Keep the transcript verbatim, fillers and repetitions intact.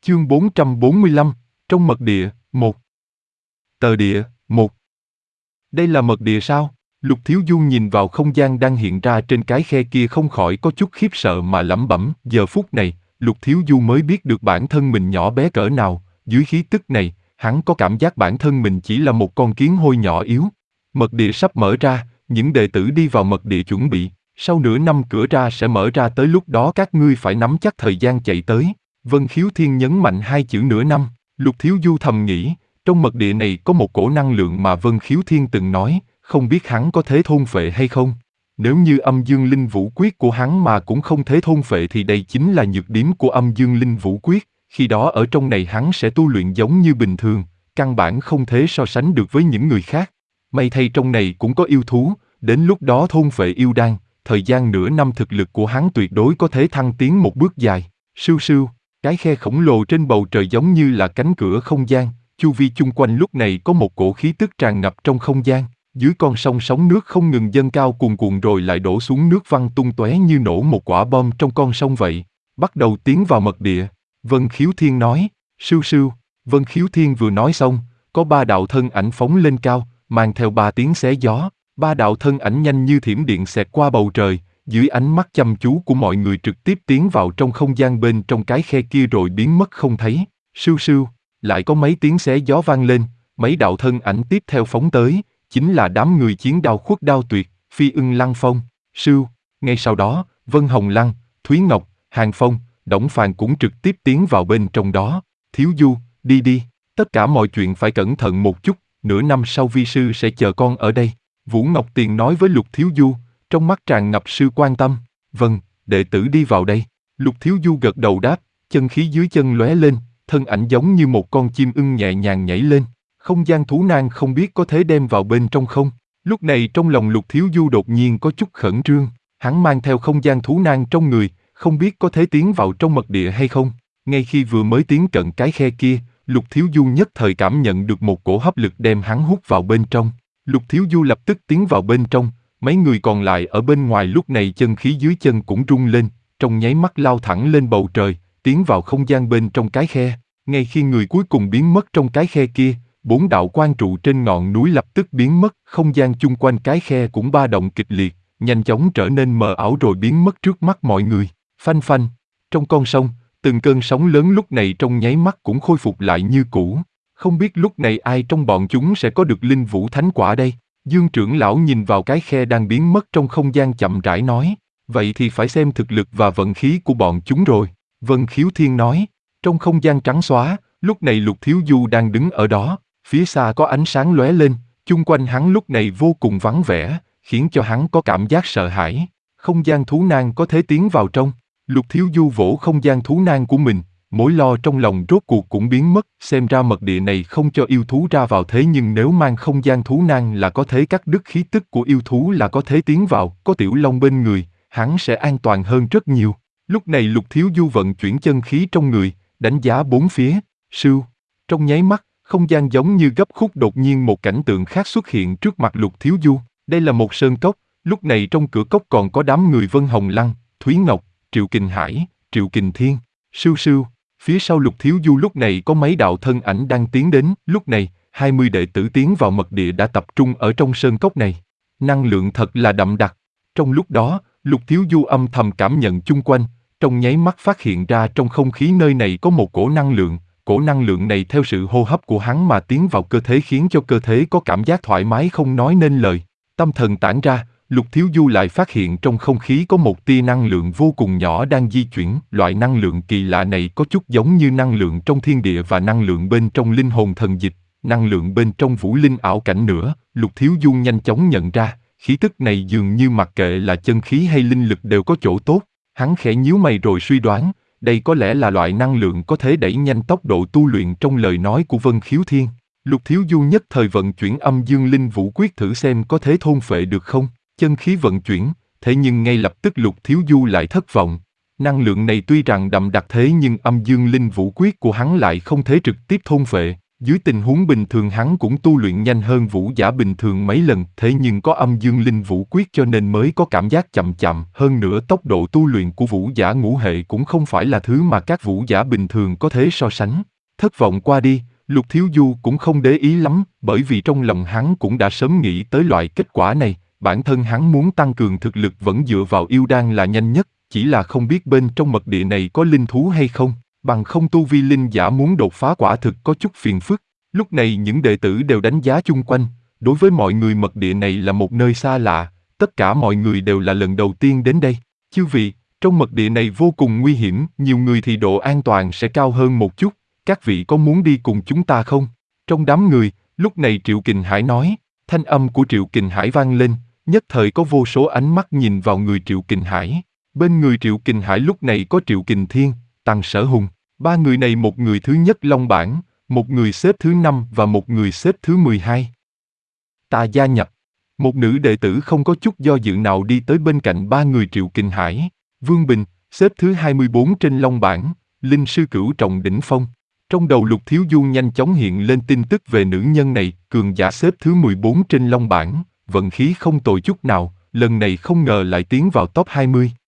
Chương bốn trăm bốn mươi lăm, trong mật địa, một. Tờ địa, một. Đây là mật địa sao? Lục Thiếu Du nhìn vào không gian đang hiện ra trên cái khe kia không khỏi có chút khiếp sợ mà lẩm bẩm. Giờ phút này, Lục Thiếu Du mới biết được bản thân mình nhỏ bé cỡ nào. Dưới khí tức này, hắn có cảm giác bản thân mình chỉ là một con kiến hôi nhỏ yếu. Mật địa sắp mở ra, những đệ tử đi vào mật địa chuẩn bị. Sau nửa năm cửa ra sẽ mở ra, tới lúc đó các ngươi phải nắm chắc thời gian chạy tới. Vân Khiếu Thiên nhấn mạnh hai chữ nửa năm. Lục Thiếu Du thầm nghĩ, trong mật địa này có một cổ năng lượng mà Vân Khiếu Thiên từng nói, không biết hắn có thể thôn phệ hay không. Nếu như âm dương linh vũ quyết của hắn mà cũng không thể thôn phệ thì đây chính là nhược điểm của âm dương linh vũ quyết, khi đó ở trong này hắn sẽ tu luyện giống như bình thường, căn bản không thể so sánh được với những người khác. May thay trong này cũng có yêu thú, đến lúc đó thôn phệ yêu đan, thời gian nửa năm thực lực của hắn tuyệt đối có thể thăng tiến một bước dài. Sưu sưu. Cái khe khổng lồ trên bầu trời giống như là cánh cửa không gian, chu vi chung quanh lúc này có một cổ khí tức tràn ngập trong không gian, dưới con sông sóng nước không ngừng dâng cao cuồn cuộn rồi lại đổ xuống nước văng tung tóe như nổ một quả bom trong con sông vậy. Bắt đầu tiến vào mật địa, Vân Khiếu Thiên nói. Sưu sưu. Vân Khiếu Thiên vừa nói xong, có ba đạo thân ảnh phóng lên cao, mang theo ba tiếng xé gió, ba đạo thân ảnh nhanh như thiểm điện xẹt qua bầu trời. Dưới ánh mắt chăm chú của mọi người trực tiếp tiến vào trong không gian bên trong cái khe kia rồi biến mất không thấy. Sưu sưu, lại có mấy tiếng xé gió vang lên, mấy đạo thân ảnh tiếp theo phóng tới, chính là đám người chiến đao khuất đao tuyệt, Phi Ưng Lăng Phong. Sưu, ngay sau đó, Vân Hồng Lăng, Thúy Ngọc, Hàng Phong, Đổng Phàn cũng trực tiếp tiến vào bên trong đó. Thiếu Du, đi đi, tất cả mọi chuyện phải cẩn thận một chút, nửa năm sau vi sư sẽ chờ con ở đây. Vũ Ngọc Tiền nói với Lục Thiếu Du, trong mắt tràn ngập sự quan tâm. Vâng, đệ tử đi vào đây. Lục Thiếu Du gật đầu đáp, chân khí dưới chân lóe lên, thân ảnh giống như một con chim ưng nhẹ nhàng nhảy lên. Không gian thú nang không biết có thể đem vào bên trong không? Lúc này trong lòng Lục Thiếu Du đột nhiên có chút khẩn trương, hắn mang theo không gian thú nang trong người, không biết có thể tiến vào trong mật địa hay không. Ngay khi vừa mới tiến cận cái khe kia, Lục Thiếu Du nhất thời cảm nhận được một cổ hấp lực đem hắn hút vào bên trong. Lục Thiếu Du lập tức tiến vào bên trong. Mấy người còn lại ở bên ngoài lúc này chân khí dưới chân cũng rung lên, trong nháy mắt lao thẳng lên bầu trời, tiến vào không gian bên trong cái khe. Ngay khi người cuối cùng biến mất trong cái khe kia, bốn đạo quang trụ trên ngọn núi lập tức biến mất, không gian chung quanh cái khe cũng ba động kịch liệt, nhanh chóng trở nên mờ ảo rồi biến mất trước mắt mọi người. Phanh phanh, trong con sông, từng cơn sóng lớn lúc này trong nháy mắt cũng khôi phục lại như cũ. Không biết lúc này ai trong bọn chúng sẽ có được linh vũ thánh quả đây? Dương trưởng lão nhìn vào cái khe đang biến mất trong không gian chậm rãi nói, vậy thì phải xem thực lực và vận khí của bọn chúng rồi. Vân Khiếu Thiên nói, trong không gian trắng xóa, lúc này Lục Thiếu Du đang đứng ở đó, phía xa có ánh sáng lóe lên, chung quanh hắn lúc này vô cùng vắng vẻ, khiến cho hắn có cảm giác sợ hãi. Không gian thú nang có thể tiến vào trong. Lục Thiếu Du vỗ không gian thú nang của mình, mối lo trong lòng rốt cuộc cũng biến mất, xem ra mật địa này không cho yêu thú ra vào, thế nhưng nếu mang không gian thú nang là có thể cắt đứt khí tức của yêu thú là có thể tiến vào, có Tiểu Long bên người, hắn sẽ an toàn hơn rất nhiều. Lúc này Lục Thiếu Du vận chuyển chân khí trong người, đánh giá bốn phía, sưu. Trong nháy mắt, không gian giống như gấp khúc đột nhiên một cảnh tượng khác xuất hiện trước mặt Lục Thiếu Du. Đây là một sơn cốc, lúc này trong cửa cốc còn có đám người Vân Hồng Lăng, Thúy Ngọc, Triệu Kình Hải, Triệu Kình Thiên, sưu sưu. Phía sau Lục Thiếu Du lúc này có mấy đạo thân ảnh đang tiến đến, lúc này, hai mươi đệ tử tiến vào mật địa đã tập trung ở trong sơn cốc này. Năng lượng thật là đậm đặc. Trong lúc đó, Lục Thiếu Du âm thầm cảm nhận chung quanh, trong nháy mắt phát hiện ra trong không khí nơi này có một cổ năng lượng, cổ năng lượng này theo sự hô hấp của hắn mà tiến vào cơ thể khiến cho cơ thể có cảm giác thoải mái không nói nên lời. Tâm thần tản ra, Lục Thiếu Du lại phát hiện trong không khí có một tia năng lượng vô cùng nhỏ đang di chuyển. Loại năng lượng kỳ lạ này có chút giống như năng lượng trong thiên địa và năng lượng bên trong linh hồn thần dịch, năng lượng bên trong vũ linh ảo cảnh nữa. Lục Thiếu Du nhanh chóng nhận ra, khí tức này dường như mặc kệ là chân khí hay linh lực đều có chỗ tốt. Hắn khẽ nhíu mày rồi suy đoán, đây có lẽ là loại năng lượng có thể đẩy nhanh tốc độ tu luyện trong lời nói của Vân Khiếu Thiên. Lục Thiếu Du nhất thời vận chuyển âm dương linh vũ quyết thử xem có thể thôn phệ được không. Chân khí vận chuyển, thế nhưng ngay lập tức Lục Thiếu Du lại thất vọng. Năng lượng này tuy rằng đậm đặc thế nhưng âm dương linh vũ quyết của hắn lại không thể trực tiếp thôn phệ. Dưới tình huống bình thường hắn cũng tu luyện nhanh hơn vũ giả bình thường mấy lần, thế nhưng có âm dương linh vũ quyết cho nên mới có cảm giác chậm chậm. Hơn nữa tốc độ tu luyện của vũ giả ngũ hệ cũng không phải là thứ mà các vũ giả bình thường có thể so sánh. Thất vọng qua đi, Lục Thiếu Du cũng không để ý lắm, bởi vì trong lòng hắn cũng đã sớm nghĩ tới loại kết quả này. Bản thân hắn muốn tăng cường thực lực vẫn dựa vào yêu đan là nhanh nhất, chỉ là không biết bên trong mật địa này có linh thú hay không. Bằng không tu vi linh giả muốn đột phá quả thực có chút phiền phức. Lúc này những đệ tử đều đánh giá chung quanh, đối với mọi người mật địa này là một nơi xa lạ, tất cả mọi người đều là lần đầu tiên đến đây. Chư vị, trong mật địa này vô cùng nguy hiểm, nhiều người thì độ an toàn sẽ cao hơn một chút, các vị có muốn đi cùng chúng ta không? Trong đám người, lúc này Triệu Kình Hải nói, thanh âm của Triệu Kình Hải vang lên, nhất thời có vô số ánh mắt nhìn vào người Triệu Kình Hải. Bên người Triệu Kình Hải lúc này có Triệu Kình Thiên, Tằng Sở Hùng, ba người này một người thứ nhất Long bảng, một người xếp thứ năm và một người xếp thứ mười hai. Ta gia nhập. Một nữ đệ tử không có chút do dự nào đi tới bên cạnh ba người Triệu Kình Hải. Vương Bình, xếp thứ hai mươi bốn trên Long bảng, linh sư cửu trọng đỉnh phong. Trong đầu Lục Thiếu Du nhanh chóng hiện lên tin tức về nữ nhân này, cường giả xếp thứ mười bốn trên Long bảng, vận khí không tồi chút nào, lần này không ngờ lại tiến vào top hai mươi.